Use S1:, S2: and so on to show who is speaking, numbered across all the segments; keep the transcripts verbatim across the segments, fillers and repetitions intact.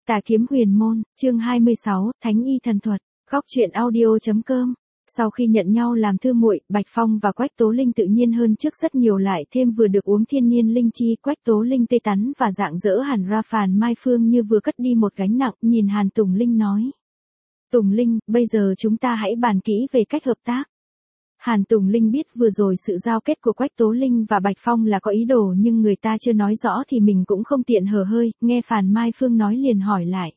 S1: Tà kiếm huyền môn, chương hai mươi sáu, Thánh y thần thuật, góc truyện audio.com. Sau khi nhận nhau làm thư muội, Bạch Phong và Quách Tố Linh tự nhiên hơn trước rất nhiều, lại thêm vừa được uống thiên niên linh chi, Quách Tố Linh tê tắn và rạng rỡ hẳn ra. Phàn Mai Phương như vừa cất đi một gánh nặng, nhìn Hàn Tùng Linh nói. Tùng Linh, bây giờ chúng ta hãy bàn kỹ về cách hợp tác. Hàn Tùng Linh biết vừa rồi sự giao kết của Quách Tố Linh và Bạch Phong là có ý đồ, nhưng người ta chưa nói rõ thì mình cũng không tiện hở hơi, nghe Phàn Mai Phương nói liền hỏi lại.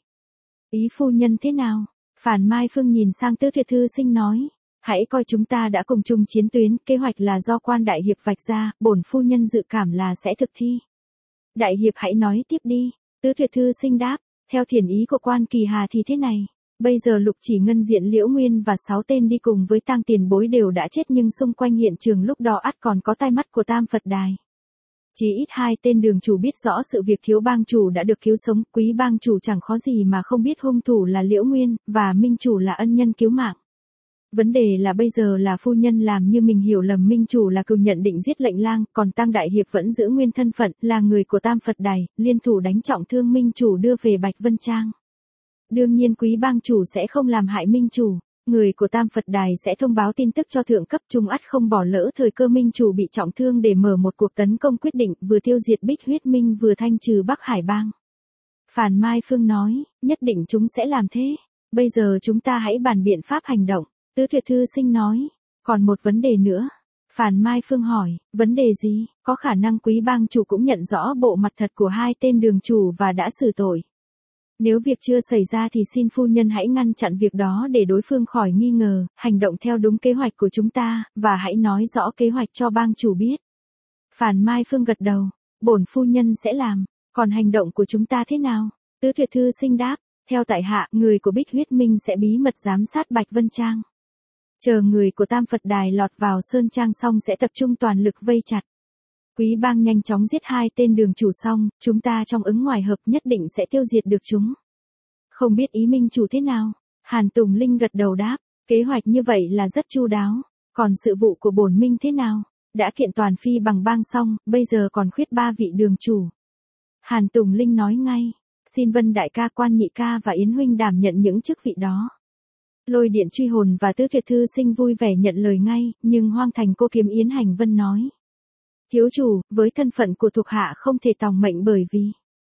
S1: Ý phu nhân thế nào? Phàn Mai Phương nhìn sang Tứ Tuyệt Thư Sinh nói. Hãy coi chúng ta đã cùng chung chiến tuyến, kế hoạch là do quan đại hiệp vạch ra, bổn phu nhân dự cảm là sẽ thực thi. Đại hiệp hãy nói tiếp đi, Tứ Tuyệt Thư Sinh đáp, theo thiền ý của quan Kỳ Hà thì thế này. Bây giờ Lục Chỉ Ngân, Diện Liễu Nguyên và sáu tên đi cùng với tang tiền bối đều đã chết, nhưng xung quanh hiện trường lúc đó ắt còn có tai mắt của Tam Phật Đài. Chỉ ít hai tên đường chủ biết rõ sự việc thiếu bang chủ đã được cứu sống, quý bang chủ chẳng khó gì mà không biết hung thủ là Liễu Nguyên, và minh chủ là ân nhân cứu mạng. Vấn đề là bây giờ là phu nhân làm như mình hiểu lầm minh chủ là cừu nhận định giết lệnh lang, còn Tăng Đại Hiệp vẫn giữ nguyên thân phận, là người của Tam Phật Đài, liên thủ đánh trọng thương minh chủ đưa về Bạch Vân Trang. Đương nhiên quý bang chủ sẽ không làm hại minh chủ, người của Tam Phật Đài sẽ thông báo tin tức cho thượng cấp, trung ắt không bỏ lỡ thời cơ minh chủ bị trọng thương để mở một cuộc tấn công quyết định, vừa tiêu diệt Bích Huyết Minh vừa thanh trừ Bắc Hải Bang. Phàn Mai Phương nói, nhất định chúng sẽ làm thế, bây giờ chúng ta hãy bàn biện pháp hành động. Tứ Tuyệt Thư Sinh nói, còn một vấn đề nữa. Phàn Mai Phương hỏi, vấn đề gì? Có khả năng quý bang chủ cũng nhận rõ bộ mặt thật của hai tên đường chủ và đã xử tội. Nếu việc chưa xảy ra thì xin phu nhân hãy ngăn chặn việc đó để đối phương khỏi nghi ngờ, hành động theo đúng kế hoạch của chúng ta, và hãy nói rõ kế hoạch cho bang chủ biết. Phàn Mai Phương gật đầu, bổn phu nhân sẽ làm, còn hành động của chúng ta thế nào? Tứ Tuyệt Thư Sinh đáp, theo tại hạ, người của Bích Huyết Minh sẽ bí mật giám sát Bạch Vân Trang. Chờ người của Tam Phật Đài lọt vào Sơn Trang xong sẽ tập trung toàn lực vây chặt. Quý bang nhanh chóng giết hai tên đường chủ xong, chúng ta trong ứng ngoài hợp nhất định sẽ tiêu diệt được chúng. Không biết ý minh chủ thế nào? Hàn Tùng Linh gật đầu đáp, kế hoạch như vậy là rất chu đáo. Còn sự vụ của bổn minh thế nào? Đã kiện toàn phi bằng bang xong, bây giờ còn khuyết ba vị đường chủ. Hàn Tùng Linh nói ngay, xin Vân đại ca, Quan nhị ca và Yến huynh đảm nhận những chức vị đó. Lôi Điện Truy Hồn và Tứ Tuyệt Thư Sinh vui vẻ nhận lời ngay, nhưng Hoang Thành Cô Kiếm Yến Hành Vân nói. Thiếu chủ, với thân phận của thuộc hạ không thể tòng mệnh bởi vì.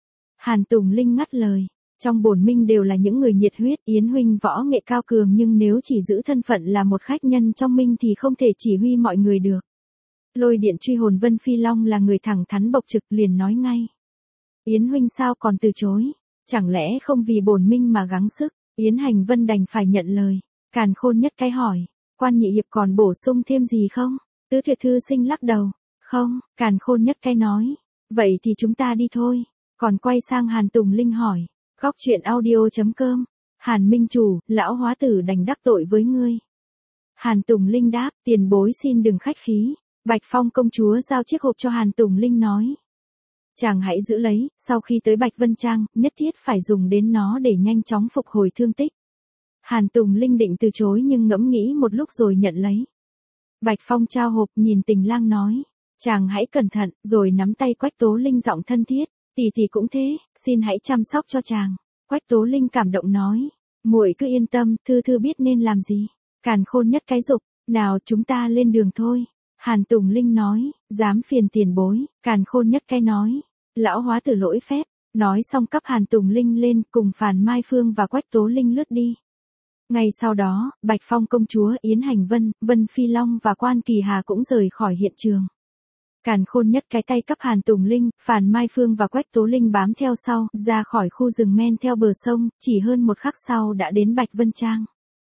S1: Hàn Tùng Linh ngắt lời, trong bổn minh đều là những người nhiệt huyết, Yến huynh võ nghệ cao cường nhưng nếu chỉ giữ thân phận là một khách nhân trong minh thì không thể chỉ huy mọi người được. Lôi Điện Truy Hồn Vân Phi Long là người thẳng thắn bộc trực, liền nói ngay. Yến huynh sao còn từ chối, chẳng lẽ không vì bổn minh mà gắng sức? Yến Hành Vân đành phải nhận lời. Càn Khôn Nhất cái hỏi, Quan nhị hiệp còn bổ sung thêm gì không? Tứ Tuyệt Thư Sinh lắc đầu. Không, Càn Khôn Nhất cái nói. Vậy thì chúng ta đi thôi. Còn quay sang Hàn Tùng Linh hỏi. Góc truyện audio.com. Hàn minh chủ, lão hóa tử đành đắc tội với ngươi. Hàn Tùng Linh đáp, tiền bối xin đừng khách khí. Bạch Phong công chúa giao chiếc hộp cho Hàn Tùng Linh nói. Chàng hãy giữ lấy, sau khi tới Bạch Vân Trang, nhất thiết phải dùng đến nó để nhanh chóng phục hồi thương tích. Hàn Tùng Linh định từ chối nhưng ngẫm nghĩ một lúc rồi nhận lấy. Bạch Phong trao hộp, nhìn Tình Lang nói. Chàng hãy cẩn thận, rồi nắm tay Quách Tố Linh giọng thân thiết. Tỷ tỷ cũng thế, xin hãy chăm sóc cho chàng. Quách Tố Linh cảm động nói. Muội cứ yên tâm, Thư Thư biết nên làm gì. Càn Khôn Nhất cái dục, nào chúng ta lên đường thôi. Hàn Tùng Linh nói, dám phiền tiền bối. Càn Khôn Nhất cái nói. Lão hóa tử lỗi phép, nói xong cấp Hàn Tùng Linh lên, cùng Phàn Mai Phương và Quách Tố Linh lướt đi. Ngay sau đó, Bạch Phong công chúa, Yến Hành Vân, Vân Phi Long và Quan Kỳ Hà cũng rời khỏi hiện trường. Càn Khôn Nhất cái tay cấp Hàn Tùng Linh, Phàn Mai Phương và Quách Tố Linh bám theo sau, ra khỏi khu rừng men theo bờ sông, chỉ hơn một khắc sau đã đến Bạch Vân Trang.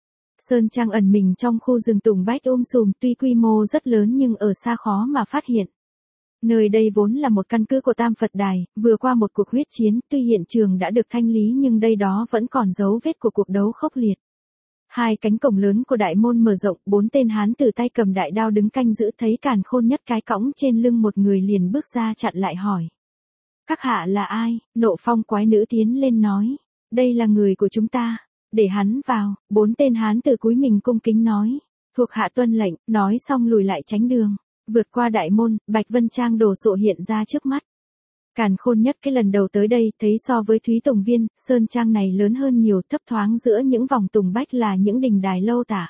S1: Sơn Trang ẩn mình trong khu rừng tùng bách um sùm, tuy quy mô rất lớn nhưng ở xa khó mà phát hiện. Nơi đây vốn là một căn cứ của Tam Phật Đài, vừa qua một cuộc huyết chiến, tuy hiện trường đã được thanh lý nhưng đây đó vẫn còn dấu vết của cuộc đấu khốc liệt. Hai cánh cổng lớn của đại môn mở rộng, bốn tên hán tử tay cầm đại đao đứng canh giữ, thấy Càn Khôn Nhất cái cõng trên lưng một người liền bước ra chặn lại hỏi. Các hạ là ai? Nộ Phong quái nữ tiến lên nói. Đây là người của chúng ta, để hắn vào. Bốn tên hán tử cúi mình cung kính nói. Thuộc hạ tuân lệnh, nói xong lùi lại tránh đường. Vượt qua đại môn, Bạch Vân Trang đồ sộ hiện ra trước mắt. Càn Khôn Nhất cái lần đầu tới đây thấy so với Thúy Tùng Viên, sơn trang này lớn hơn nhiều, thấp thoáng giữa những vòng tùng bách là những đình đài lâu tả.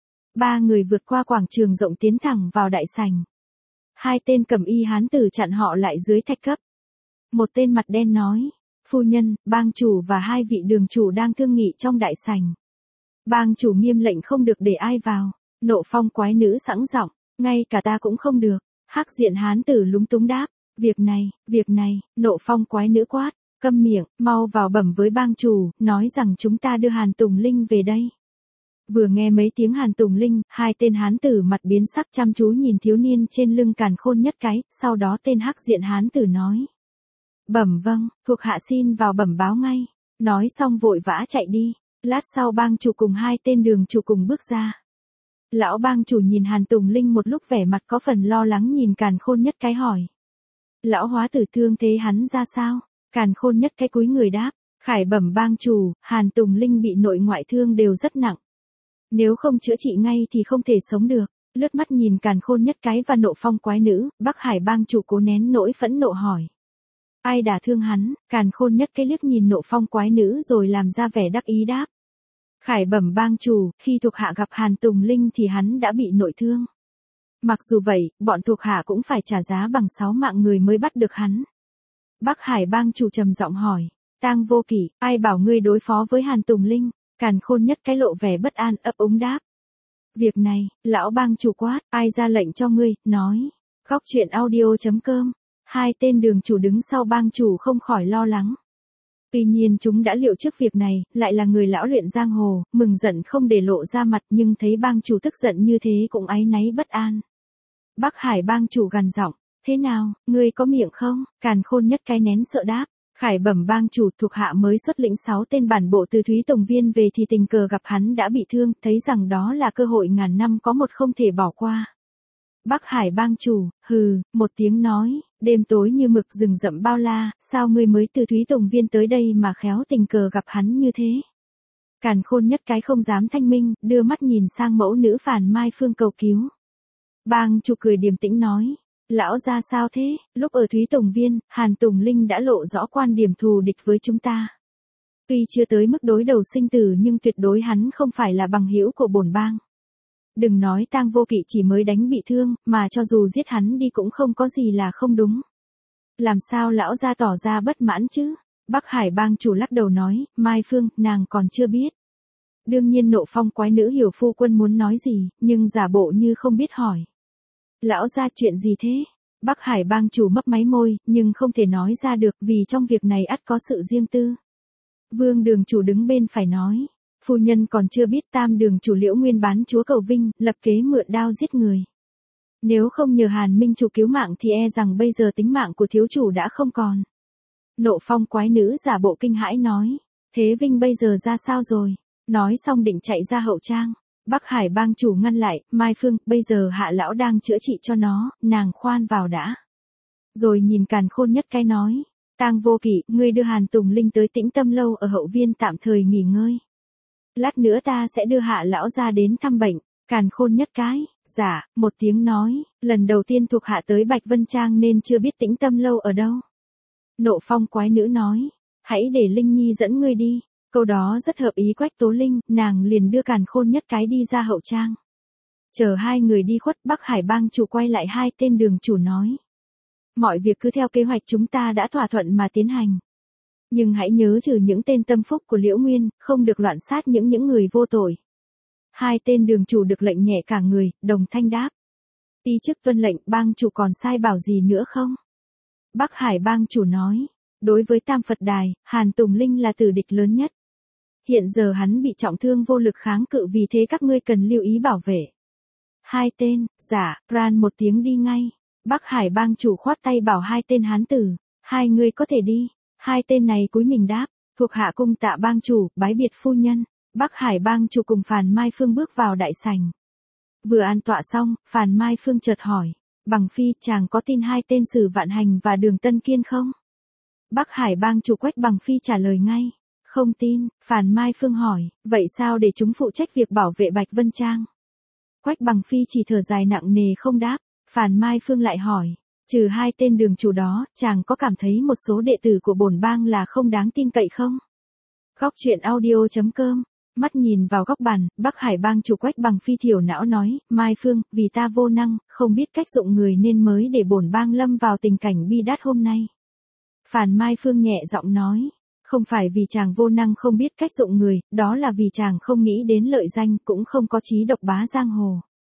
S1: Ba người vượt qua quảng trường rộng tiến thẳng vào đại sảnh. Hai tên cẩm y hán tử chặn họ lại dưới thạch cấp. Một tên mặt đen nói, phu nhân, bang chủ và hai vị đường chủ đang thương nghị trong đại sảnh. Bang chủ nghiêm lệnh không được để ai vào. Nộ Phong quái nữ sẵn giọng, ngay cả ta cũng không được. Hắc diện hán tử lúng túng đáp, việc này, việc này, Nộ Phong quái nữ quát, câm miệng, mau vào bẩm với bang chủ, nói rằng chúng ta đưa Hàn Tùng Linh về đây. Vừa nghe mấy tiếng Hàn Tùng Linh, hai tên hán tử mặt biến sắc chăm chú nhìn thiếu niên trên lưng Càn Khôn Nhất cái, sau đó tên hắc diện hán tử nói. Bẩm vâng, thuộc hạ xin vào bẩm báo ngay. Nói xong vội vã chạy đi. Lát sau bang chủ cùng hai tên đường chủ cùng bước ra. Lão bang chủ nhìn Hàn Tùng Linh một lúc vẻ mặt có phần lo lắng nhìn Càn Khôn Nhất cái hỏi. Lão hóa tử thương thế hắn ra sao? Càn Khôn Nhất cái cúi người đáp. Khải bẩm bang chủ, Hàn Tùng Linh bị nội ngoại thương đều rất nặng. Nếu không chữa trị ngay thì không thể sống được. Lướt mắt nhìn Càn Khôn Nhất cái và Nộ Phong quái nữ, Bắc Hải bang chủ cố nén nỗi phẫn nộ hỏi. Ai đả thương hắn? Càn Khôn Nhất cái liếc nhìn Nộ Phong quái nữ rồi làm ra vẻ đắc ý đáp. Khải bẩm bang chủ, khi thuộc hạ gặp Hàn Tùng Linh thì hắn đã bị nội thương. Mặc dù vậy, bọn thuộc hạ cũng phải trả giá bằng sáu mạng người mới bắt được hắn. Bắc Hải bang chủ trầm giọng hỏi, Tang Vô Kỷ, ai bảo ngươi đối phó với Hàn Tùng Linh? Càn Khôn Nhất cái lộ vẻ bất an ấp úng đáp. Việc này, lão bang chủ quát, ai ra lệnh cho ngươi, nói. Góc truyện audio chấm com. Hai tên đường chủ đứng sau bang chủ không khỏi lo lắng. Tuy nhiên chúng đã liệu trước việc này, lại là người lão luyện giang hồ, mừng giận không để lộ ra mặt nhưng thấy bang chủ tức giận như thế cũng áy náy bất an. Bắc Hải bang chủ gằn giọng, thế nào, ngươi có miệng không? Càn Khôn Nhất cái nén sợ đáp. Khải bẩm bang chủ, thuộc hạ mới xuất lĩnh sáu tên bản bộ từ Thúy Tùng Viên về thì tình cờ gặp hắn đã bị thương, thấy rằng đó là cơ hội ngàn năm có một không thể bỏ qua. Bắc Hải bang chủ, hừ, một tiếng nói, đêm tối như mực rừng rậm bao la, sao ngươi mới từ Thúy Tùng Viên tới đây mà khéo tình cờ gặp hắn như thế? Càn Khôn Nhất cái không dám thanh minh, đưa mắt nhìn sang mẫu nữ Phàn Mai Phương cầu cứu. Bang chủ cười điềm tĩnh nói. Lão ra sao thế? Lúc ở Thúy Tùng Viên, Hàn Tùng Linh đã lộ rõ quan điểm thù địch với chúng ta. Tuy chưa tới mức đối đầu sinh tử nhưng tuyệt đối hắn không phải là bằng hữu của bổn bang. Đừng nói Tang Vô Kỵ chỉ mới đánh bị thương, mà cho dù giết hắn đi cũng không có gì là không đúng. Làm sao lão ra tỏ ra bất mãn chứ? Bắc Hải bang chủ lắc đầu nói, Mai Phương, nàng còn chưa biết. Đương nhiên Nộ Phong quái nữ hiểu phu quân muốn nói gì, nhưng giả bộ như không biết hỏi. Lão ra chuyện gì thế? Bắc Hải bang chủ mấp máy môi, nhưng không thể nói ra được vì trong việc này ắt có sự riêng tư. Vương đường chủ đứng bên phải nói. Phu nhân còn chưa biết tam đường chủ Liễu Nguyên bán chúa cầu vinh, lập kế mượn đao giết người. Nếu không nhờ Hàn Minh chủ cứu mạng thì e rằng bây giờ tính mạng của thiếu chủ đã không còn. Nộ Phong quái nữ giả bộ kinh hãi nói. Thế Vinh bây giờ ra sao rồi? Nói xong định chạy ra hậu trang. Bắc Hải bang chủ ngăn lại, Mai Phương, bây giờ hạ lão đang chữa trị cho nó, nàng khoan vào đã. Rồi nhìn Càn Khôn Nhất cái nói. Tang Vô Kỵ, ngươi đưa Hàn Tùng Linh tới Tĩnh Tâm lâu ở hậu viên tạm thời nghỉ ngơi. Lát nữa ta sẽ đưa hạ lão ra đến thăm bệnh. Càn Khôn Nhất cái, dạ, một tiếng nói, lần đầu tiên thuộc hạ tới Bạch Vân Trang nên chưa biết Tĩnh Tâm lâu ở đâu. Nộ Phong quái nữ nói, hãy để Linh Nhi dẫn ngươi đi. Câu đó rất hợp ý Quách Tố Linh, nàng liền đưa Càn Khôn Nhất cái đi ra hậu trang. Chờ hai người đi khuất, Bắc Hải bang chủ quay lại hai tên đường chủ nói. Mọi việc cứ theo kế hoạch chúng ta đã thỏa thuận mà tiến hành. Nhưng hãy nhớ trừ những tên tâm phúc của Liễu Nguyên, không được loạn sát những những người vô tội. Hai tên đường chủ được lệnh nhẹ cả người, đồng thanh đáp. Ti chức tuân lệnh, bang chủ còn sai bảo gì nữa không? Bắc Hải bang chủ nói. Đối với Tam Phật Đài, Hàn Tùng Linh là tử địch lớn nhất. Hiện giờ hắn bị trọng thương vô lực kháng cự vì thế các ngươi cần lưu ý bảo vệ. Hai tên, giả, ran một tiếng đi ngay. Bắc Hải bang chủ khoát tay bảo hai tên hán tử. Hai người có thể đi. Hai tên này cúi mình đáp. Thuộc hạ cung tạ bang chủ, bái biệt phu nhân. Bắc Hải bang chủ cùng Phàn Mai Phương bước vào đại sảnh. Vừa an tọa xong, Phàn Mai Phương chợt hỏi. Bằng phi, chàng có tin hai tên Sử Vạn Hành và Đường Tân Kiên không? Bắc Hải bang chủ Quách Bằng Phi trả lời ngay. Không tin, Phàn Mai Phương hỏi, vậy sao để chúng phụ trách việc bảo vệ Bạch Vân Trang? Quách Bằng Phi chỉ thở dài nặng nề không đáp. Phàn Mai Phương lại hỏi, Trừ hai tên đường chủ đó, chàng có cảm thấy một số đệ tử của bổn bang là không đáng tin cậy không? Góc truyện audio.com. Mắt nhìn vào góc bàn, Bắc Hải bang chủ Quách Bằng Phi thiểu não nói, Mai Phương, vì ta vô năng, không biết cách dụng người nên mới để bổn bang lâm vào tình cảnh bi đát hôm nay. Phàn Mai Phương nhẹ giọng nói, không phải vì chàng vô năng không biết cách dụng người, đó là vì chàng không nghĩ đến lợi danh, cũng không có chí độc bá giang hồ.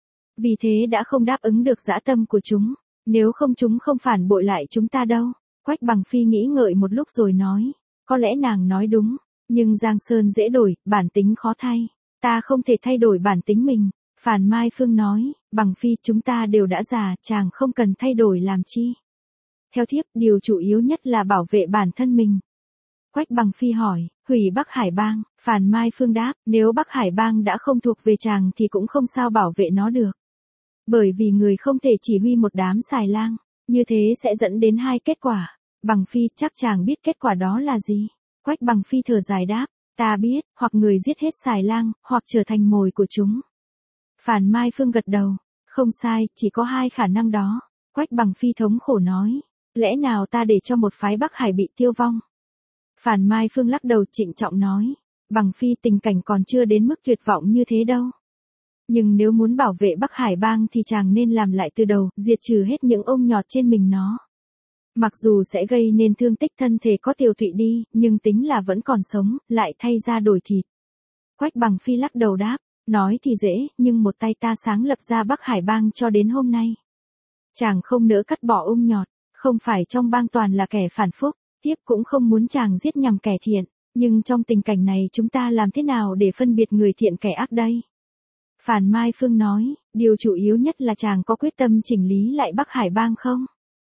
S1: Vì thế đã không đáp ứng được dã tâm của chúng, nếu không chúng không phản bội lại chúng ta đâu. Quách Bằng Phi nghĩ ngợi một lúc rồi nói, có lẽ nàng nói đúng. Nhưng Giang Sơn dễ đổi, bản tính khó thay. Ta không thể thay đổi bản tính mình. Phàn Mai Phương nói, Bằng Phi chúng ta đều đã già, chàng không cần thay đổi làm chi. Theo thiếp, điều chủ yếu nhất là bảo vệ bản thân mình. Quách Bằng Phi hỏi, hủy Bắc Hải bang. Phàn Mai Phương đáp, nếu Bắc Hải bang đã không thuộc về chàng thì cũng không sao bảo vệ nó được. Bởi vì người không thể chỉ huy một đám xài lang. Như thế sẽ dẫn đến hai kết quả. Bằng Phi chắc chàng biết kết quả đó là gì. Quách Bằng Phi thở dài đáp, ta biết, hoặc người giết hết xài lang, hoặc trở thành mồi của chúng. Phàn Mai Phương gật đầu, không sai, chỉ có hai khả năng đó. Quách Bằng Phi thống khổ nói, lẽ nào ta để cho một phái Bắc Hải bị tiêu vong? Phàn Mai Phương lắc đầu trịnh trọng nói, Bằng Phi tình cảnh còn chưa đến mức tuyệt vọng như thế đâu. Nhưng nếu muốn bảo vệ Bắc Hải bang thì chàng nên làm lại từ đầu, diệt trừ hết những ông nhọt trên mình nó. Mặc dù sẽ gây nên thương tích thân thể có tiêu tụy đi, nhưng tính là vẫn còn sống, lại thay ra đổi thịt. Quách Bằng Phi lắc đầu đáp, nói thì dễ, nhưng một tay ta sáng lập ra Bắc Hải bang cho đến hôm nay. Chàng không nỡ cắt bỏ ung nhọt, không phải trong bang toàn là kẻ phản phúc, tiếp cũng không muốn chàng giết nhằm kẻ thiện, nhưng trong tình cảnh này chúng ta làm thế nào để phân biệt người thiện kẻ ác đây? Phàn Mai Phương nói, điều chủ yếu nhất là chàng có quyết tâm chỉnh lý lại Bắc Hải bang không?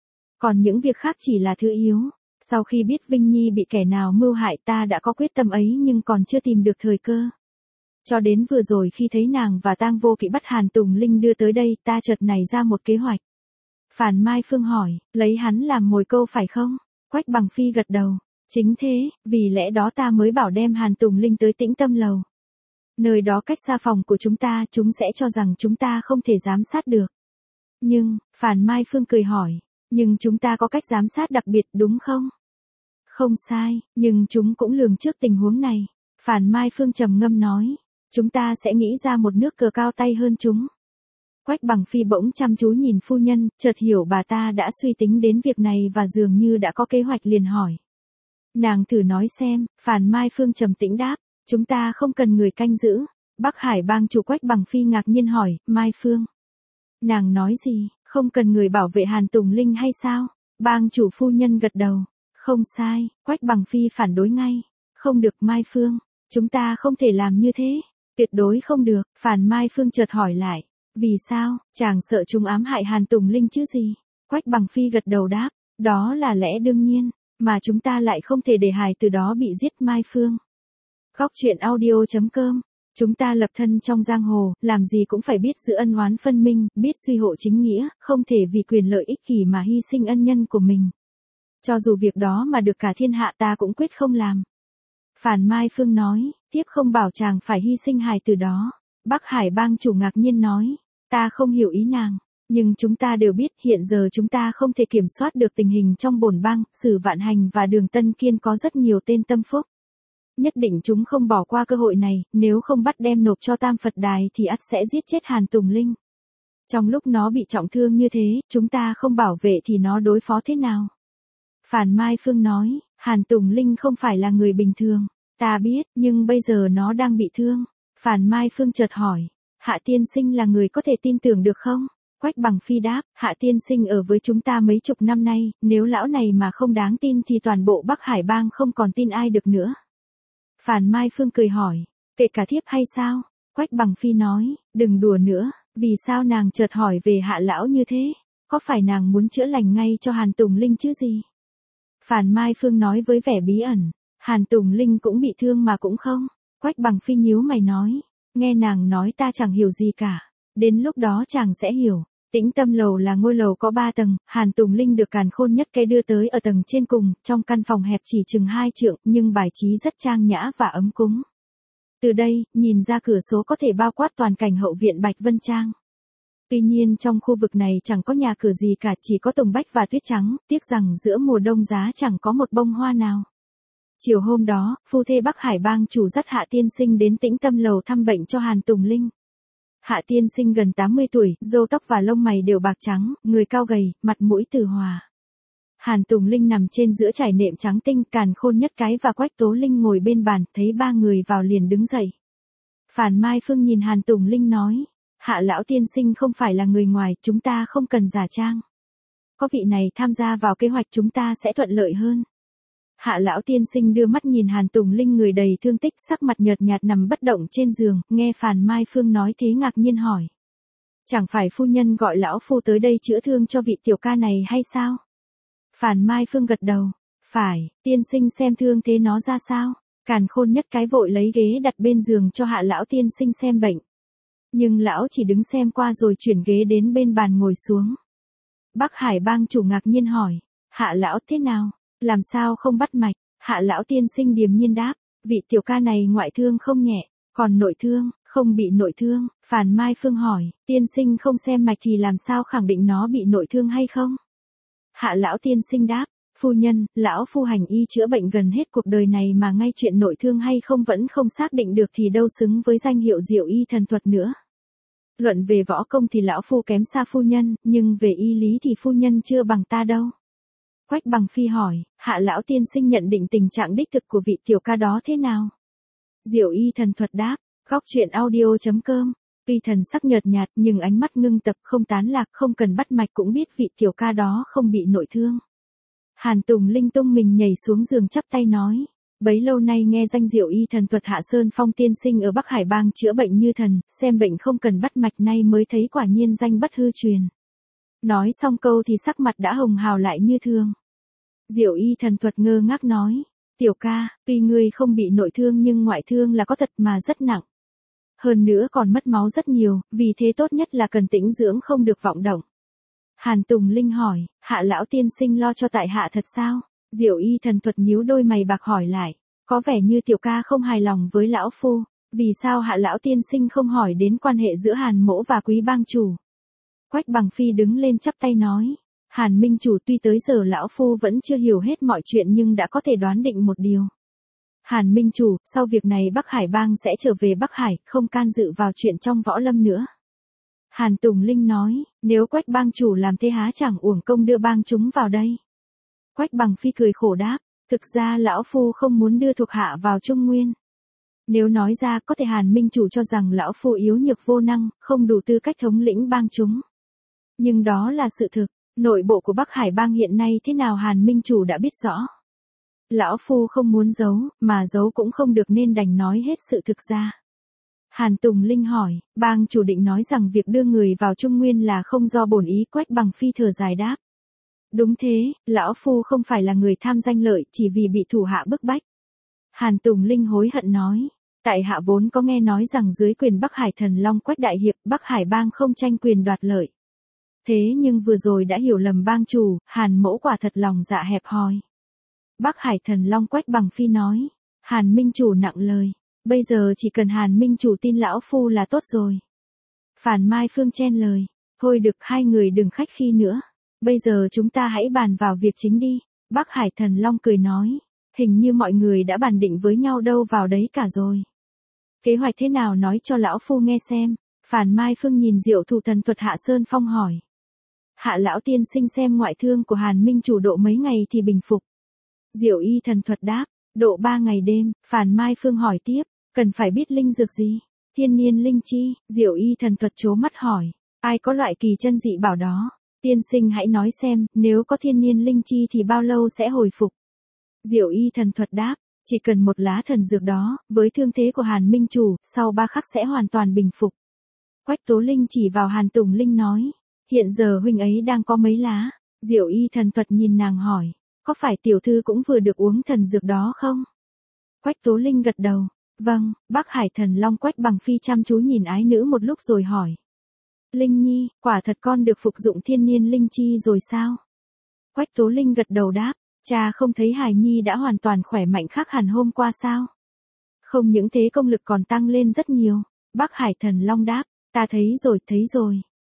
S1: Còn những việc khác chỉ là thứ yếu. Sau khi biết Vinh Nhi bị kẻ nào mưu hại ta đã có quyết tâm ấy nhưng còn chưa tìm được thời cơ. Cho đến vừa rồi khi thấy nàng và Tang Vô Kỵ bắt Hàn Tùng Linh đưa tới đây ta chợt nảy ra một kế hoạch. Phàn Mai Phương hỏi, lấy hắn làm mồi câu phải không? Quách Bằng Phi gật đầu, chính thế, vì lẽ đó ta mới bảo đem Hàn Tùng Linh tới Tĩnh Tâm Lầu. Nơi đó cách xa phòng của chúng ta, chúng sẽ cho rằng chúng ta không thể giám sát được. Nhưng, Phàn Mai Phương cười hỏi, nhưng chúng ta có cách giám sát đặc biệt đúng không? Không sai, nhưng chúng cũng lường trước tình huống này. Phàn Mai Phương trầm ngâm nói, chúng ta sẽ nghĩ ra một nước cờ cao tay hơn chúng. Quách Bằng Phi bỗng chăm chú nhìn phu nhân, chợt hiểu bà ta đã suy tính đến việc này và dường như đã có kế hoạch liền hỏi. Nàng thử nói xem, Phàn Mai Phương trầm tĩnh đáp, chúng ta không cần người canh giữ. Bắc Hải bang chủ Quách Bằng Phi ngạc nhiên hỏi, Mai Phương. Nàng nói gì, không cần người bảo vệ Hàn Tùng Linh hay sao? Bang chủ phu nhân gật đầu, không sai, Quách Bằng Phi phản đối ngay. Không được Mai Phương, chúng ta không thể làm như thế, tuyệt đối không được. Phàn Mai Phương chợt hỏi lại, vì sao, chàng sợ chúng ám hại Hàn Tùng Linh chứ gì? Quách Bằng Phi gật đầu đáp, đó là lẽ đương nhiên, mà chúng ta lại không thể để hài từ đó bị giết Mai Phương. Góc truyện audio.com. Chúng ta lập thân trong giang hồ, làm gì cũng phải biết giữ ân oán phân minh, biết suy hộ chính nghĩa, không thể vì quyền lợi ích kỷ mà hy sinh ân nhân của mình. Cho dù việc đó mà được cả thiên hạ ta cũng quyết không làm. Phàn Mai Phương nói, tiếp không bảo chàng phải hy sinh hài từ đó. Bắc Hải bang chủ ngạc nhiên nói, ta không hiểu ý nàng, nhưng chúng ta đều biết hiện giờ chúng ta không thể kiểm soát được tình hình trong bổn bang, Sử Vạn Hành và Đường Tân Kiên có rất nhiều tên tâm phúc. Nhất định chúng không bỏ qua cơ hội này, nếu không bắt đem nộp cho Tam Phật Đài thì ắt sẽ giết chết Hàn Tùng Linh. Trong lúc nó bị trọng thương như thế, chúng ta không bảo vệ thì nó đối phó thế nào? Phàn Mai Phương nói, Hàn Tùng Linh không phải là người bình thường, ta biết, nhưng bây giờ nó đang bị thương. Phàn Mai Phương chợt hỏi, Hạ tiên sinh là người có thể tin tưởng được không? Quách Bằng Phi đáp, Hạ tiên sinh ở với chúng ta mấy chục năm nay, nếu lão này mà không đáng tin thì toàn bộ Bắc Hải bang không còn tin ai được nữa. Phàn Mai Phương cười hỏi, kể cả thiếp hay sao? Quách Bằng Phi nói, đừng đùa nữa, vì sao nàng chợt hỏi về Hạ lão như thế? Có phải nàng muốn chữa lành ngay cho Hàn Tùng Linh chứ gì? Phàn Mai Phương nói với vẻ bí ẩn, Hàn Tùng Linh cũng bị thương mà cũng không. Quách Bằng Phi nhíu mày nói, nghe nàng nói ta chẳng hiểu gì cả, đến lúc đó chàng sẽ hiểu. Tĩnh Tâm Lầu là ngôi lầu có ba tầng, Hàn Tùng Linh được Càn Khôn Nhất Cây đưa tới ở tầng trên cùng, trong căn phòng hẹp chỉ chừng hai trượng, nhưng bài trí rất trang nhã và ấm cúng. Từ đây, nhìn ra cửa sổ có thể bao quát toàn cảnh hậu viện Bạch Vân Trang. Tuy nhiên trong khu vực này chẳng có nhà cửa gì cả, chỉ có tùng bách và tuyết trắng, tiếc rằng giữa mùa đông giá chẳng có một bông hoa nào. Chiều hôm đó, phu thê Bắc Hải bang chủ dắt Hạ tiên sinh đến Tĩnh Tâm lầu thăm bệnh cho Hàn Tùng Linh. Hạ tiên sinh gần tám mươi tuổi, râu tóc và lông mày đều bạc trắng, người cao gầy, mặt mũi từ hòa. Hàn Tùng Linh nằm trên giữa trải nệm trắng tinh, Càn Khôn Nhất Cái và Quách Tố Linh ngồi bên bàn, thấy ba người vào liền đứng dậy. Phàn Mai Phương nhìn Hàn Tùng Linh nói, Hạ lão tiên sinh không phải là người ngoài, chúng ta không cần giả trang. Có vị này tham gia vào kế hoạch chúng ta sẽ thuận lợi hơn. Hạ lão tiên sinh đưa mắt nhìn Hàn Tùng Linh người đầy thương tích, sắc mặt nhợt nhạt nằm bất động trên giường, nghe Phàn Mai Phương nói thế ngạc nhiên hỏi. Chẳng phải phu nhân gọi lão phu tới đây chữa thương cho vị tiểu ca này hay sao? Phàn Mai Phương gật đầu. Phải, tiên sinh xem thương thế nó ra sao? Càn Khôn Nhất Cái vội lấy ghế đặt bên giường cho Hạ lão tiên sinh xem bệnh. Nhưng lão chỉ đứng xem qua rồi chuyển ghế đến bên bàn ngồi xuống. Bắc Hải bang chủ ngạc nhiên hỏi, Hạ lão thế nào? Làm sao không bắt mạch? Hạ lão tiên sinh điềm nhiên đáp, vị tiểu ca này ngoại thương không nhẹ, còn nội thương, không bị nội thương. Phàn Mai Phương hỏi, tiên sinh không xem mạch thì làm sao khẳng định nó bị nội thương hay không? Hạ lão tiên sinh đáp, phu nhân, lão phu hành y chữa bệnh gần hết cuộc đời này mà ngay chuyện nội thương hay không vẫn không xác định được thì đâu xứng với danh hiệu diệu y thần thuật nữa. Luận về võ công thì lão phu kém xa phu nhân, nhưng về y lý thì phu nhân chưa bằng ta đâu. Quách Bằng Phi hỏi, Hạ lão tiên sinh nhận định tình trạng đích thực của vị tiểu ca đó thế nào? Diệu y thần thuật đáp, góc truyện audio chấm com. Tuy thần sắc nhợt nhạt nhưng ánh mắt ngưng tập không tán lạc, không cần bắt mạch cũng biết vị tiểu ca đó không bị nội thương. Hàn Tùng Linh tung mình nhảy xuống giường chắp tay nói, bấy lâu nay nghe danh diệu y thần thuật Hạ Sơn Phong tiên sinh ở Bắc Hải bang chữa bệnh như thần, xem bệnh không cần bắt mạch, nay mới thấy quả nhiên danh bất hư truyền. Nói xong câu thì sắc mặt đã hồng hào lại như thường. Diệu y thần thuật ngơ ngác nói, tiểu ca, tuy ngươi không bị nội thương nhưng ngoại thương là có thật mà rất nặng. Hơn nữa còn mất máu rất nhiều, vì thế tốt nhất là cần tĩnh dưỡng không được vọng động. Hàn Tùng Linh hỏi, Hạ lão tiên sinh lo cho tại hạ thật sao? Diệu y thần thuật nhíu đôi mày bạc hỏi lại, có vẻ như tiểu ca không hài lòng với lão phu, vì sao Hạ lão tiên sinh không hỏi đến quan hệ giữa Hàn mỗ và quý bang chủ? Quách Bằng Phi đứng lên chắp tay nói, Hàn minh chủ, tuy tới giờ lão phu vẫn chưa hiểu hết mọi chuyện nhưng đã có thể đoán định một điều. Hàn minh chủ, sau việc này Bắc Hải bang sẽ trở về Bắc Hải, không can dự vào chuyện trong võ lâm nữa. Hàn Tùng Linh nói, nếu Quách bang chủ làm thế há chẳng uổng công đưa bang chúng vào đây. Quách Bằng Phi cười khổ đáp, thực ra lão phu không muốn đưa thuộc hạ vào Trung Nguyên. Nếu nói ra có thể Hàn minh chủ cho rằng lão phu yếu nhược vô năng, không đủ tư cách thống lĩnh bang chúng. Nhưng đó là sự thực, nội bộ của Bắc Hải bang hiện nay thế nào Hàn minh chủ đã biết rõ. Lão phu không muốn giấu, mà giấu cũng không được nên đành nói hết sự thực ra. Hàn Tùng Linh hỏi, bang chủ định nói rằng việc đưa người vào Trung Nguyên là không do bổn ý? Quách Bằng Phi thở dài đáp. Đúng thế, lão phu không phải là người tham danh lợi, chỉ vì bị thủ hạ bức bách. Hàn Tùng Linh hối hận nói, tại hạ vốn có nghe nói rằng dưới quyền Bắc Hải Thần Long Quách đại hiệp, Bắc Hải bang không tranh quyền đoạt lợi. Thế nhưng vừa rồi đã hiểu lầm bang chủ, Hàn mỗ quả thật lòng dạ hẹp hòi. Bắc Hải Thần Long Quách Bằng Phi nói, Hàn minh chủ nặng lời, bây giờ chỉ cần Hàn minh chủ tin lão phu là tốt rồi. Phàn Mai Phương chen lời, thôi được, hai người đừng khách khí nữa, bây giờ chúng ta hãy bàn vào việc chính đi. Bắc Hải Thần Long cười nói, hình như mọi người đã bàn định với nhau đâu vào đấy cả rồi. Kế hoạch thế nào nói cho lão phu nghe xem. Phàn Mai Phương nhìn diệu thủ thần thuật Hạ Sơn Phong hỏi. Hạ lão tiên sinh xem ngoại thương của Hàn minh chủ độ mấy ngày thì bình phục? Diệu y thần thuật đáp, độ ba ngày đêm. Phàn Mai Phương hỏi tiếp, cần phải biết linh dược gì? Thiên niên linh chi. Diệu y thần thuật trố mắt hỏi, ai có loại kỳ chân dị bảo đó? Tiên sinh hãy nói xem, nếu có thiên niên linh chi thì bao lâu sẽ hồi phục? Diệu y thần thuật đáp, chỉ cần một lá thần dược đó, với thương thế của Hàn minh chủ, sau ba khắc sẽ hoàn toàn bình phục. Quách Tố Linh chỉ vào Hàn Tùng Linh nói, hiện giờ huynh ấy đang có mấy lá? Diệu y thần thuật nhìn nàng hỏi, có phải tiểu thư cũng vừa được uống thần dược đó không? Quách Tố Linh gật đầu, vâng. Bắc Hải Thần Long Quách Bằng Phi chăm chú nhìn ái nữ một lúc rồi hỏi, Linh nhi, quả thật con được phục dụng thiên niên linh chi rồi sao? Quách Tố Linh gật đầu đáp, cha không thấy hài nhi đã hoàn toàn khỏe mạnh khác hẳn hôm qua sao? Không những thế công lực còn tăng lên rất nhiều. Bắc Hải Thần Long đáp, ta thấy rồi, thấy rồi.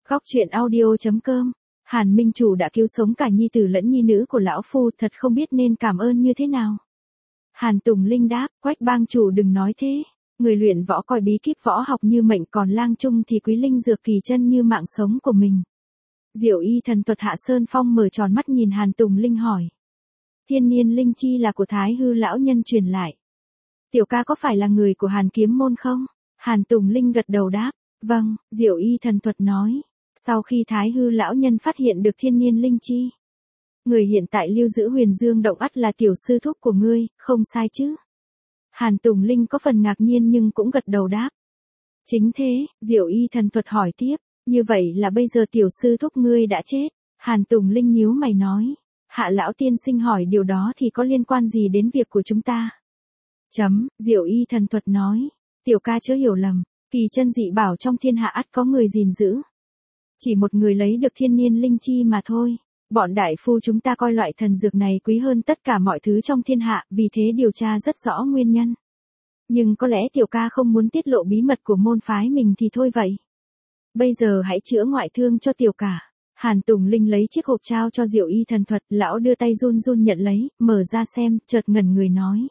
S1: Góc truyện audio chấm com. Hàn Minh Chủ đã cứu sống cả nhi tử lẫn nhi nữ của lão phu, thật không biết nên cảm ơn như thế nào. Hàn Tùng Linh đáp, Quách bang chủ đừng nói thế. Người luyện võ coi bí kíp võ học như mệnh, còn lang trung thì quý linh dược kỳ chân như mạng sống của mình. Diệu y thần thuật Hạ Sơn Phong mở tròn mắt nhìn Hàn Tùng Linh hỏi. Thiên niên linh chi là của Thái Hư lão nhân truyền lại. Tiểu ca có phải là người của Hàn kiếm môn không? Hàn Tùng Linh gật đầu đáp. Vâng, Diệu y thần thuật nói. Sau khi Thái Hư lão nhân phát hiện được thiên niên linh chi, người hiện tại lưu giữ Huyền Dương động ắt là tiểu sư thúc của ngươi, không sai chứ? Hàn Tùng Linh có phần ngạc nhiên nhưng cũng gật đầu đáp. Chính thế, Diệu y thần thuật hỏi tiếp, như vậy là bây giờ tiểu sư thúc ngươi đã chết? Hàn Tùng Linh nhíu mày nói, Hạ lão tiên sinh hỏi điều đó thì có liên quan gì đến việc của chúng ta? Chấm, Diệu y thần thuật nói, tiểu ca chớ hiểu lầm, kỳ chân dị bảo trong thiên hạ ắt có người gìn giữ. Chỉ một người lấy được thiên niên linh chi mà thôi. Bọn đại phu chúng ta coi loại thần dược này quý hơn tất cả mọi thứ trong thiên hạ, vì thế điều tra rất rõ nguyên nhân. Nhưng có lẽ tiểu ca không muốn tiết lộ bí mật của môn phái mình thì thôi vậy. Bây giờ hãy chữa ngoại thương cho tiểu cả. Hàn Tùng Linh lấy chiếc hộp trao cho Diệu y thần thuật, lão đưa tay run run nhận lấy, mở ra xem, chợt ngẩn người nói.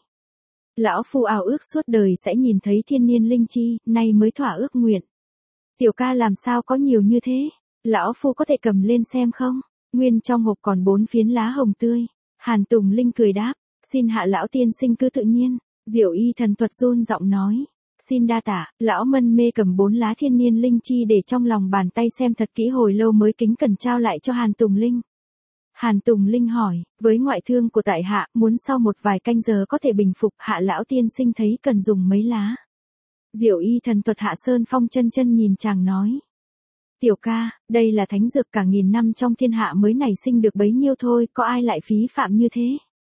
S1: Lão phu ao ước suốt đời sẽ nhìn thấy thiên niên linh chi, nay mới thỏa ước nguyện. Tiểu ca làm sao có nhiều như thế? Lão phu có thể cầm lên xem không? Nguyên trong hộp còn bốn phiến lá hồng tươi. Hàn Tùng Linh cười đáp, xin Hạ lão tiên sinh cứ tự nhiên. Diệu y thần thuật run giọng nói, xin đa tạ. Lão mân mê cầm bốn lá thiên niên linh chi để trong lòng bàn tay xem thật kỹ hồi lâu mới kính cẩn trao lại cho Hàn Tùng Linh. Hàn Tùng Linh hỏi, với ngoại thương của tại hạ, muốn sau một vài canh giờ có thể bình phục, Hạ lão tiên sinh thấy cần dùng mấy lá? Diệu y thần thuật Hạ Sơn Phong chân chân nhìn chàng nói. Tiểu ca, đây là thánh dược cả nghìn năm trong thiên hạ mới nảy sinh được bấy nhiêu thôi, có ai lại phí phạm như thế?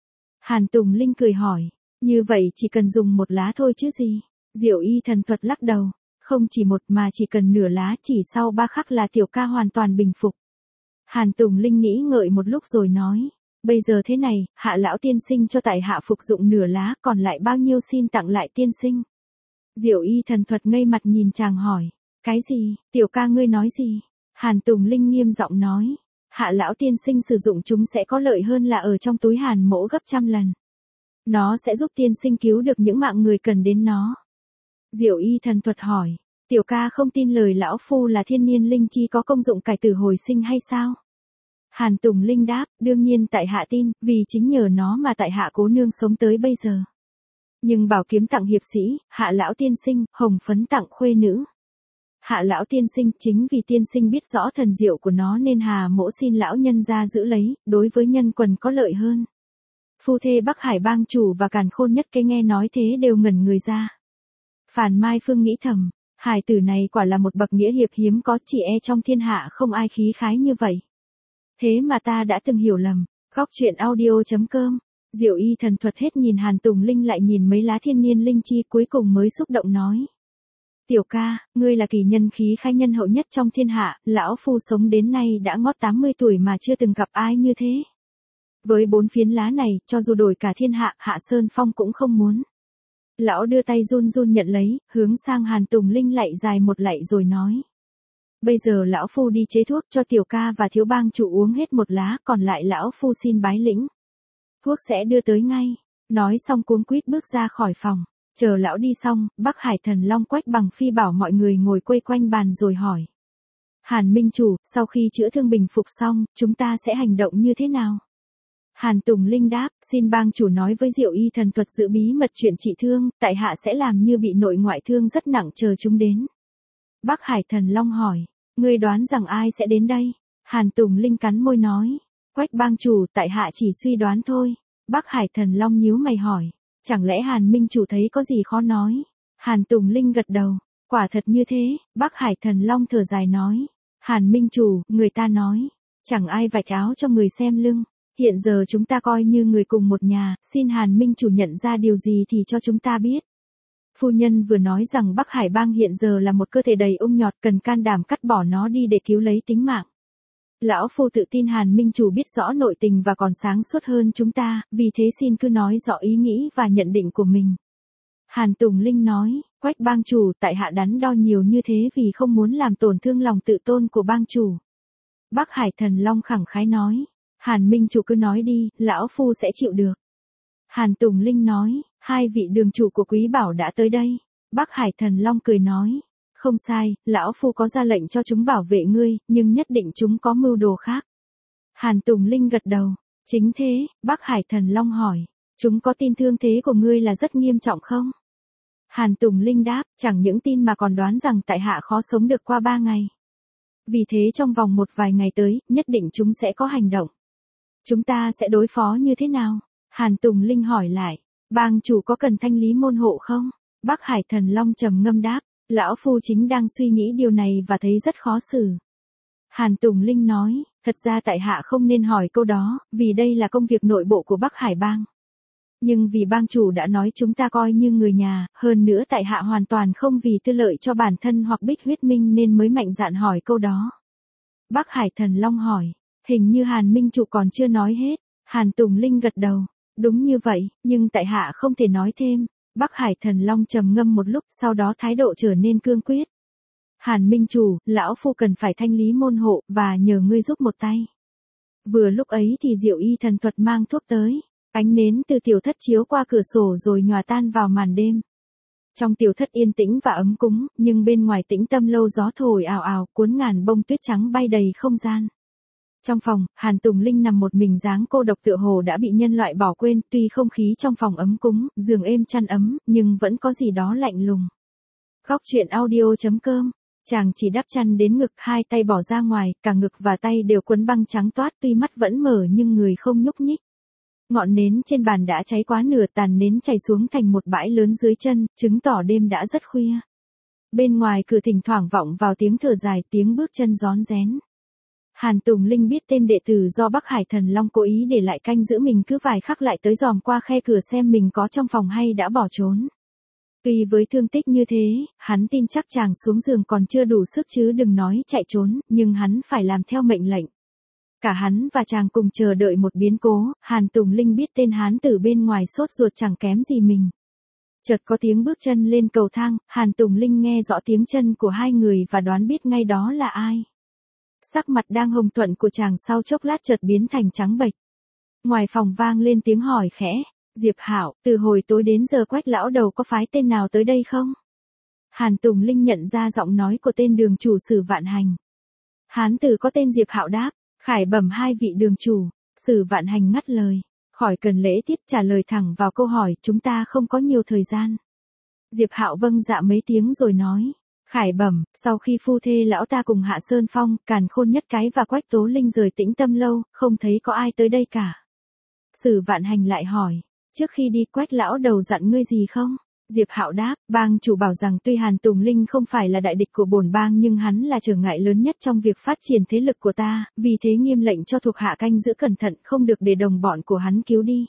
S1: Hàn Tùng Linh cười hỏi, như vậy chỉ cần dùng một lá thôi chứ gì? Diệu y thần thuật lắc đầu, không chỉ một mà chỉ cần nửa lá, chỉ sau ba khắc là tiểu ca hoàn toàn bình phục. Hàn Tùng Linh nghĩ ngợi một lúc rồi nói, bây giờ thế này, Hạ lão tiên sinh cho tại hạ phục dụng nửa lá, còn lại bao nhiêu xin tặng lại tiên sinh. Diệu y thần thuật ngây mặt nhìn chàng hỏi, cái gì, tiểu ca ngươi nói gì? Hàn Tùng Linh nghiêm giọng nói, Hạ lão tiên sinh sử dụng chúng sẽ có lợi hơn là ở trong túi Hàn mỗ gấp trăm lần. Nó sẽ giúp tiên sinh cứu được những mạng người cần đến nó. Diệu y thần thuật hỏi, tiểu ca không tin lời lão phu là thiên niên linh chi có công dụng cải tử hồi sinh hay sao? Hàn Tùng Linh đáp, đương nhiên tại hạ tin, vì chính nhờ nó mà tại hạ cố nương sống tới bây giờ. Nhưng bảo kiếm tặng hiệp sĩ, Hạ lão tiên sinh, hồng phấn tặng khuê nữ. Hạ lão tiên sinh, chính vì tiên sinh biết rõ thần diệu của nó nên Hà mỗ xin lão nhân ra giữ lấy, đối với nhân quần có lợi hơn. Phu thê Bắc Hải bang chủ và Càn Khôn Nhất Cái nghe nói thế đều ngẩn người ra. Phàn Mai Phương nghĩ thầm, hải tử này quả là một bậc nghĩa hiệp hiếm có, chỉ e trong thiên hạ không ai khí khái như vậy. Thế mà ta đã từng hiểu lầm. Góc truyện audio chấm com. Diệu y thần thuật hết nhìn Hàn Tùng Linh lại nhìn mấy lá thiên niên linh chi, cuối cùng mới xúc động nói. Tiểu ca, ngươi là kỳ nhân khí khái nhân hậu nhất trong thiên hạ, lão phu sống đến nay đã ngót tám mươi tuổi mà chưa từng gặp ai như thế. Với bốn phiến lá này, cho dù đổi cả thiên hạ, Hạ Sơn Phong cũng không muốn. Lão đưa tay run run nhận lấy, hướng sang Hàn Tùng Linh lạy dài một lạy rồi nói. Bây giờ lão phu đi chế thuốc cho tiểu ca và thiếu bang chủ uống hết một lá, còn lại lão phu xin bái lĩnh. Thuốc sẽ đưa tới ngay. Nói xong cuống quýt bước ra khỏi phòng. Chờ lão đi xong, Bắc Hải Thần Long Quách Bằng Phi bảo mọi người ngồi quây quanh bàn rồi hỏi. Hàn Minh Chủ, sau khi chữa thương bình phục xong, chúng ta sẽ hành động như thế nào? Hàn Tùng Linh đáp, xin bang chủ nói với Diệu y thần thuật giữ bí mật chuyện trị thương, tại hạ sẽ làm như bị nội ngoại thương rất nặng chờ chúng đến. Bắc Hải Thần Long hỏi, ngươi đoán rằng ai sẽ đến đây? Hàn Tùng Linh cắn môi nói, Quách bang chủ, tại hạ chỉ suy đoán thôi. Bắc Hải Thần Long nhíu mày hỏi, chẳng lẽ Hàn Minh Chủ thấy có gì khó nói? Hàn Tùng Linh gật đầu, quả thật như thế. Bắc Hải Thần Long thở dài nói, Hàn Minh Chủ, người ta nói, chẳng ai vạch áo cho người xem lưng. Hiện giờ chúng ta coi như người cùng một nhà, xin Hàn Minh Chủ nhận ra điều gì thì cho chúng ta biết. Phu nhân vừa nói rằng Bắc Hải bang hiện giờ là một cơ thể đầy ung nhọt, cần can đảm cắt bỏ nó đi để cứu lấy tính mạng. Lão phu tự tin Hàn Minh Chủ biết rõ nội tình và còn sáng suốt hơn chúng ta, vì thế xin cứ nói rõ ý nghĩ và nhận định của mình. Hàn Tùng Linh nói, Quách bang chủ, tại hạ đắn đo nhiều như thế vì không muốn làm tổn thương lòng tự tôn của bang chủ. Bắc Hải Thần Long khẳng khái nói. Hàn Minh chủ cứ nói đi, lão phu sẽ chịu được. Hàn Tùng Linh nói, hai vị đường chủ của Quý Bảo đã tới đây. Bắc Hải Thần Long cười nói, không sai, lão phu có ra lệnh cho chúng bảo vệ ngươi, nhưng nhất định chúng có mưu đồ khác. Hàn Tùng Linh gật đầu, chính thế, Bắc Hải Thần Long hỏi, chúng có tin thương thế của ngươi là rất nghiêm trọng không? Hàn Tùng Linh đáp, chẳng những tin mà còn đoán rằng tại hạ khó sống được qua ba ngày. Vì thế trong vòng một vài ngày tới, nhất định chúng sẽ có hành động. Chúng ta sẽ đối phó như thế nào? Hàn Tùng Linh hỏi lại, bang chủ có cần thanh lý môn hộ không? Bắc Hải Thần Long trầm ngâm đáp, lão phu chính đang suy nghĩ điều này và thấy rất khó xử. Hàn Tùng Linh nói, thật ra tại hạ không nên hỏi câu đó, vì đây là công việc nội bộ của Bắc Hải bang. Nhưng vì bang chủ đã nói chúng ta coi như người nhà, hơn nữa tại hạ hoàn toàn không vì tư lợi cho bản thân hoặc Bích Huyết Minh nên mới mạnh dạn hỏi câu đó. Bắc Hải Thần Long hỏi, hình như Hàn Minh chủ còn chưa nói hết. Hàn Tùng Linh gật đầu, đúng như vậy, nhưng tại hạ không thể nói thêm. Bắc Hải Thần Long trầm ngâm một lúc, sau đó thái độ trở nên cương quyết. Hàn Minh chủ, lão phu cần phải thanh lý môn hộ, và nhờ ngươi giúp một tay. Vừa lúc ấy thì Diệu Y thần thuật mang thuốc tới. Ánh nến từ tiểu thất chiếu qua cửa sổ rồi nhòa tan vào màn đêm. Trong tiểu thất yên tĩnh và ấm cúng, nhưng bên ngoài tĩnh tâm lâu gió thổi ào ào, cuốn ngàn bông tuyết trắng bay đầy không gian. Trong phòng, Hàn Tùng Linh nằm một mình dáng cô độc tựa hồ đã bị nhân loại bỏ quên, tuy không khí trong phòng ấm cúng, giường êm chăn ấm, nhưng vẫn có gì đó lạnh lùng. Góc truyện audio chấm com. Chàng chỉ đắp chăn đến ngực, hai tay bỏ ra ngoài, cả ngực và tay đều quấn băng trắng toát, tuy mắt vẫn mở nhưng người không nhúc nhích. Ngọn nến trên bàn đã cháy quá nửa, tàn nến chảy xuống thành một bãi lớn dưới chân, chứng tỏ đêm đã rất khuya. Bên ngoài cửa thỉnh thoảng vọng vào tiếng thở dài, tiếng bước chân rón rén. Hàn Tùng Linh biết tên đệ tử do Bắc Hải Thần Long cố ý để lại canh giữ mình cứ vài khắc lại tới dòm qua khe cửa xem mình có trong phòng hay đã bỏ trốn. Tuy với thương tích như thế, hắn tin chắc chàng xuống giường còn chưa đủ sức chứ đừng nói chạy trốn, nhưng hắn phải làm theo mệnh lệnh. Cả hắn và chàng cùng chờ đợi một biến cố, Hàn Tùng Linh biết tên hán tử bên ngoài sốt ruột chẳng kém gì mình. Chợt có tiếng bước chân lên cầu thang, Hàn Tùng Linh nghe rõ tiếng chân của hai người và đoán biết ngay đó là ai. Sắc mặt đang hồng thuận của chàng sau chốc lát chợt biến thành trắng bệch. Ngoài phòng vang lên tiếng hỏi khẽ, Diệp Hạo, từ hồi tối đến giờ Quách lão đầu có phái tên nào tới đây không? Hàn Tùng Linh nhận ra giọng nói của tên đường chủ Sử Vạn Hành. Hán tử có tên Diệp Hạo đáp, khải bẩm hai vị đường chủ. Sử Vạn Hành ngắt lời, khỏi cần lễ tiết, trả lời thẳng vào câu hỏi, chúng ta không có nhiều thời gian. Diệp Hạo vâng dạ mấy tiếng rồi nói, khải bẩm, sau khi phu thê lão ta cùng Hạ Sơn Phong, Càn Khôn Nhất Cái và Quách Tố Linh rời Tĩnh Tâm lâu, không thấy có ai tới đây cả. Sử Vạn Hành lại hỏi, trước khi đi Quách lão đầu dặn ngươi gì không? Diệp Hạo đáp, bang chủ bảo rằng tuy Hàn Tùng Linh không phải là đại địch của bổn bang nhưng hắn là trở ngại lớn nhất trong việc phát triển thế lực của ta, vì thế nghiêm lệnh cho thuộc hạ canh giữ cẩn thận, không được để đồng bọn của hắn cứu đi.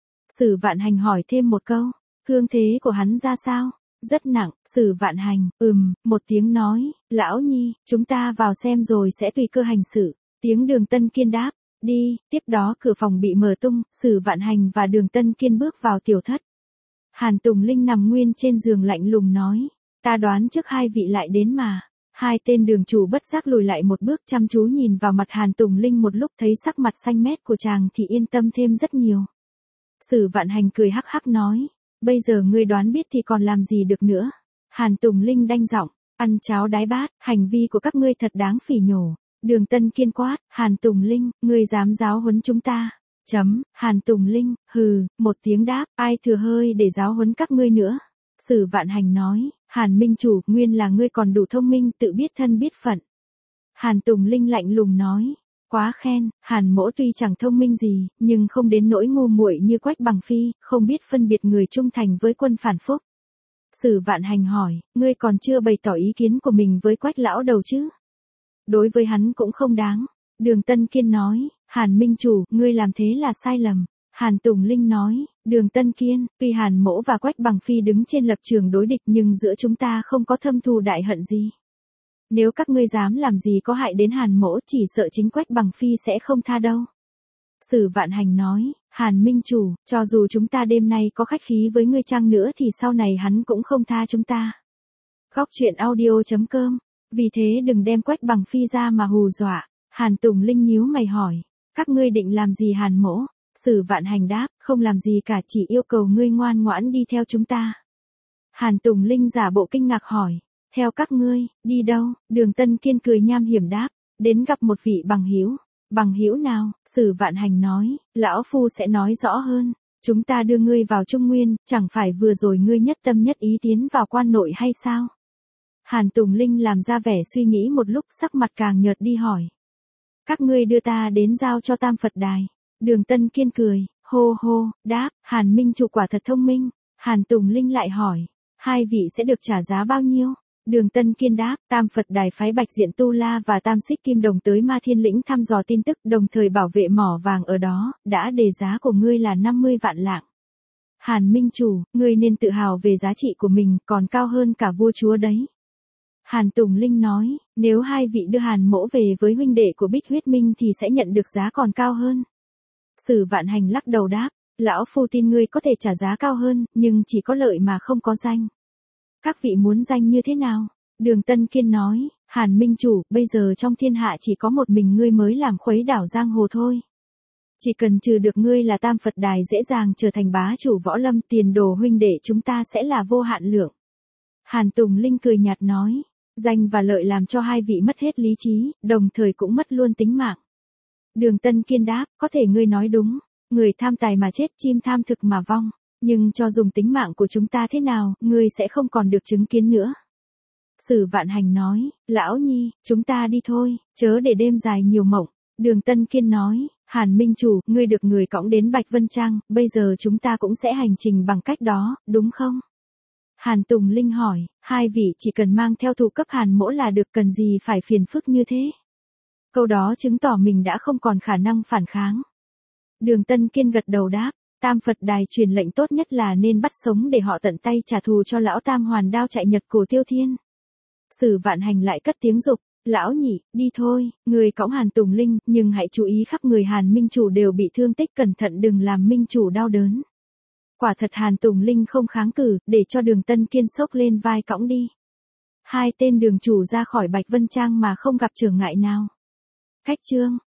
S1: Sử Vạn Hành hỏi thêm một câu, thương thế của hắn ra sao? Rất nặng. Sử Vạn Hành, ừm, một tiếng nói, lão nhi, chúng ta vào xem rồi sẽ tùy cơ hành xử. Tiếng Đường Tân Kiên đáp, đi. Tiếp đó cửa phòng bị mở tung, Sử Vạn Hành và Đường Tân Kiên bước vào tiểu thất. Hàn Tùng Linh nằm nguyên trên giường lạnh lùng nói, ta đoán trước hai vị lại đến mà. Hai tên đường chủ bất giác lùi lại một bước, chăm chú nhìn vào mặt Hàn Tùng Linh một lúc, thấy sắc mặt xanh mét của chàng thì yên tâm thêm rất nhiều. Sử Vạn Hành cười hắc hắc nói, bây giờ ngươi đoán biết thì còn làm gì được nữa. Hàn Tùng Linh đanh giọng, ăn cháo đái bát, hành vi của các ngươi thật đáng phỉ nhổ. Đường Tân Kiên quát, Hàn Tùng Linh, ngươi dám giáo huấn chúng ta? Chấm, Hàn Tùng Linh, hừ, một tiếng đáp, ai thừa hơi để giáo huấn các ngươi nữa. Sử Vạn Hành nói, Hàn Minh chủ, nguyên là ngươi còn đủ thông minh, tự biết thân biết phận. Hàn Tùng Linh lạnh lùng nói, quá khen, Hàn mỗ tuy chẳng thông minh gì, nhưng không đến nỗi ngu muội như Quách Bằng Phi, không biết phân biệt người trung thành với quân phản phúc. Sử Vạn Hành hỏi, ngươi còn chưa bày tỏ ý kiến của mình với Quách lão đầu chứ? Đối với hắn cũng không đáng. Đường Tân Kiên nói, Hàn Minh chủ, ngươi làm thế là sai lầm. Hàn Tùng Linh nói, Đường Tân Kiên, tuy Hàn mỗ và Quách Bằng Phi đứng trên lập trường đối địch nhưng giữa chúng ta không có thâm thù đại hận gì. Nếu các ngươi dám làm gì có hại đến Hàn mỗ, chỉ sợ chính Quách Bằng Phi sẽ không tha đâu. Sử Vạn Hành nói, Hàn Minh chủ, cho dù chúng ta đêm nay có khách khí với ngươi chăng nữa thì sau này hắn cũng không tha chúng ta. Góc chuyện audio chấm com. Vì thế đừng đem Quách Bằng Phi ra mà hù dọa. Hàn Tùng Linh nhíu mày hỏi. Các ngươi định làm gì Hàn mỗ? Sử Vạn Hành đáp, không làm gì cả, chỉ yêu cầu ngươi ngoan ngoãn đi theo chúng ta. Hàn Tùng Linh giả bộ kinh ngạc hỏi. Theo các ngươi, đi đâu? Đường Tân Kiên cười nham hiểm đáp. Đến gặp một vị bằng hữu. Bằng hữu nào? Sử Vạn Hành nói, lão phu sẽ nói rõ hơn. Chúng ta đưa ngươi vào Trung Nguyên, chẳng phải vừa rồi ngươi nhất tâm nhất ý tiến vào quan nội hay sao? Hàn Tùng Linh làm ra vẻ suy nghĩ một lúc, sắc mặt càng nhợt đi hỏi. Các ngươi đưa ta đến giao cho Tam Phật Đài. Đường Tân Kiên cười, hô hô, đáp, Hàn Minh chủ quả thật thông minh. Hàn Tùng Linh lại hỏi, hai vị sẽ được trả giá bao nhiêu? Đường Tân Kiên đáp, Tam Phật Đài phái Bạch Diện Tu La và Tam Xích Kim Đồng tới Ma Thiên Lĩnh thăm dò tin tức, đồng thời bảo vệ mỏ vàng ở đó, đã đề giá của ngươi là năm mươi vạn lạng. Hàn Minh chủ, ngươi nên tự hào về giá trị của mình, còn cao hơn cả vua chúa đấy. Hàn Tùng Linh nói, nếu hai vị đưa Hàn mỗ về với huynh đệ của Bích Huyết Minh thì sẽ nhận được giá còn cao hơn. Sử Vạn Hành lắc đầu đáp, lão phu tin ngươi có thể trả giá cao hơn, nhưng chỉ có lợi mà không có danh. Các vị muốn danh như thế nào? Đường Tân Kiên nói, Hàn Minh chủ, bây giờ trong thiên hạ chỉ có một mình ngươi mới làm khuấy đảo giang hồ thôi. Chỉ cần trừ được ngươi là Tam Phật Đài dễ dàng trở thành bá chủ võ lâm, tiền đồ huynh đệ chúng ta sẽ là vô hạn lượng. Hàn Tùng Linh cười nhạt nói, danh và lợi làm cho hai vị mất hết lý trí, đồng thời cũng mất luôn tính mạng. Đường Tân Kiên đáp, có thể ngươi nói đúng, người tham tài mà chết, chim tham thực mà vong. Nhưng cho dùng tính mạng của chúng ta thế nào, ngươi sẽ không còn được chứng kiến nữa. Sử Vạn Hành nói, lão nhi, chúng ta đi thôi, chớ để đêm dài nhiều mộng. Đường Tân Kiên nói, Hàn Minh chủ, ngươi được người cõng đến Bạch Vân Trang, bây giờ chúng ta cũng sẽ hành trình bằng cách đó, đúng không? Hàn Tùng Linh hỏi, hai vị chỉ cần mang theo thủ cấp Hàn mỗ là được, cần gì phải phiền phức như thế? Câu đó chứng tỏ mình đã không còn khả năng phản kháng. Đường Tân Kiên gật đầu đáp. Tam Phật Đài truyền lệnh tốt nhất là nên bắt sống để họ tận tay trả thù cho lão Tam Hoàn Đao chạy Nhật Cổ Tiêu Thiên. Sử Vạn Hành lại cất tiếng dục, lão nhị, đi thôi, người cõng Hàn Tùng Linh, nhưng hãy chú ý khắp người Hàn Minh chủ đều bị thương tích, cẩn thận đừng làm Minh chủ đau đớn. Quả thật Hàn Tùng Linh không kháng cự, để cho Đường Tân Kiên xốc lên vai cõng đi. Hai tên đường chủ ra khỏi Bạch Vân Trang mà không gặp trở ngại nào. Khách chương